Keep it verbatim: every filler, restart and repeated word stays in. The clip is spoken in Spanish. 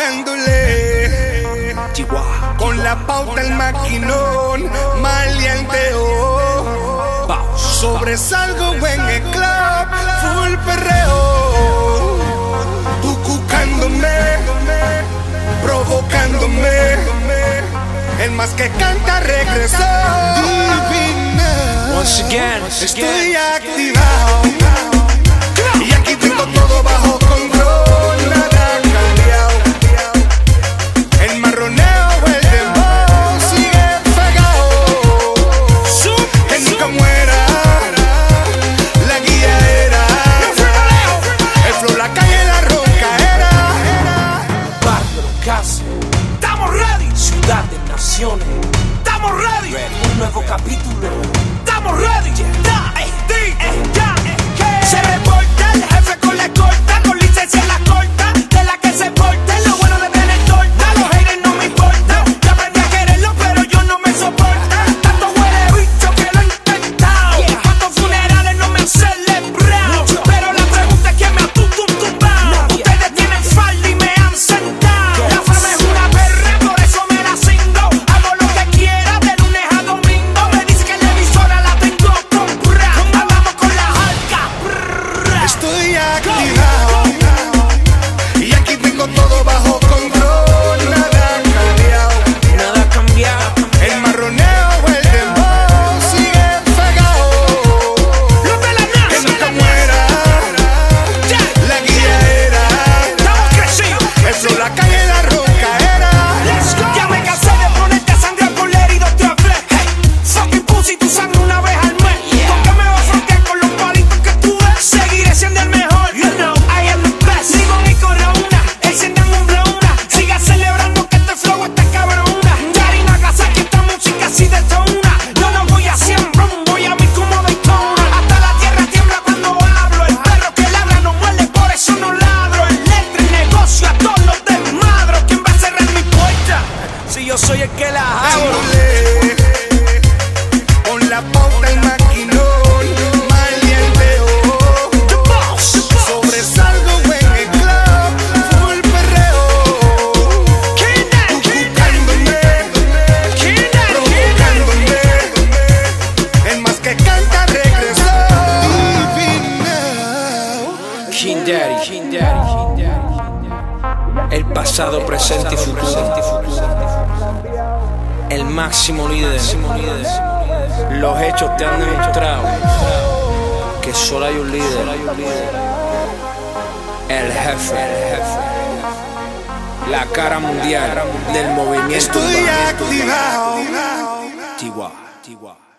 dándole Chihuahua. Con la pauta el maquinón, maleanteo. Sobresalgo en el club, full perreo. Tú cucándome, provocándome. El más que canta regresó. Divina. Once again, estoy activado. Y aquí tengo todo bajo control. Nada ha cambiado. El marroneo, el dembow sigue pegado. Que nunca muera. La guía era. El flow, la calle, la ronca era. Barrio de casa. Estamos ready. Ciudad de naciones. Estamos ready. ready. Un nuevo capítulo. Estamos ready. Yeah. Ey, di, ey, ya, ey, hey. Se reporta el jefe con la escolta, con licencia en la corta, de la que se porte. Lo bueno de tener torta, los haters no me importa. Ya aprendí a quererlo, pero yo no me soporta. Tanto huele bicho que lo he intentado. Yeah. Cuántos funerales no me han celebrado. No. Pero la pregunta es quién me ha tutumbado. Ustedes tienen falda y me han sentado. La fama es una perra, por eso me la cingo. Hago lo que quiera de lunes a domingo. Me dice que la emisora la tengo comprada. Hablamos con la jalca. Estoy activado. Y aquí tengo todo bajo control. Nada ha cambiado. Nada ha cambiado. El marroneo, el dembow sigue pegado. Los de la NASA. Que nunca muera. La guía era. Estamos crecidos. El flow, la calle, la ronca era. Let's go. Ya me cansé de ponerte a sangrar por la herida otra vez. Hey, fucking pussy, tu sangre una vez al mes. ¿Por qué me vas a frontear con los palitos que tú ves? Seguiré siendo el mejor. You know, I am the best. Sigo mi corona, enciendan un blowna. Siga celebrando que este flow está cabrona. Yari Nagasaki, esta música así detona. Yo no voy a cien rum, voy a mí como Daytona. Hasta la tierra tiembla cuando hablo. El perro que ladra no muerde, por eso no ladro. El letra y negocio a todos los desmadros. ¿Quién va a cerrar mi puerta? Si yo soy el que la hago. Dándole con la pauta el maquinón, maleanteo. The boss. Sobresalgo en el club, full perreo. King Daddy, King Cucándome, King Daddy, provocándome. El más que canta regresó. Divina. King Daddy, King Daddy, King Daddy. El pasado, presente y futuro. El máximo líder. Los hechos te han demostrado que solo hay un líder. El jefe. La cara mundial del movimiento Estoy urbano. activado. Chihuahua, Chihuahua.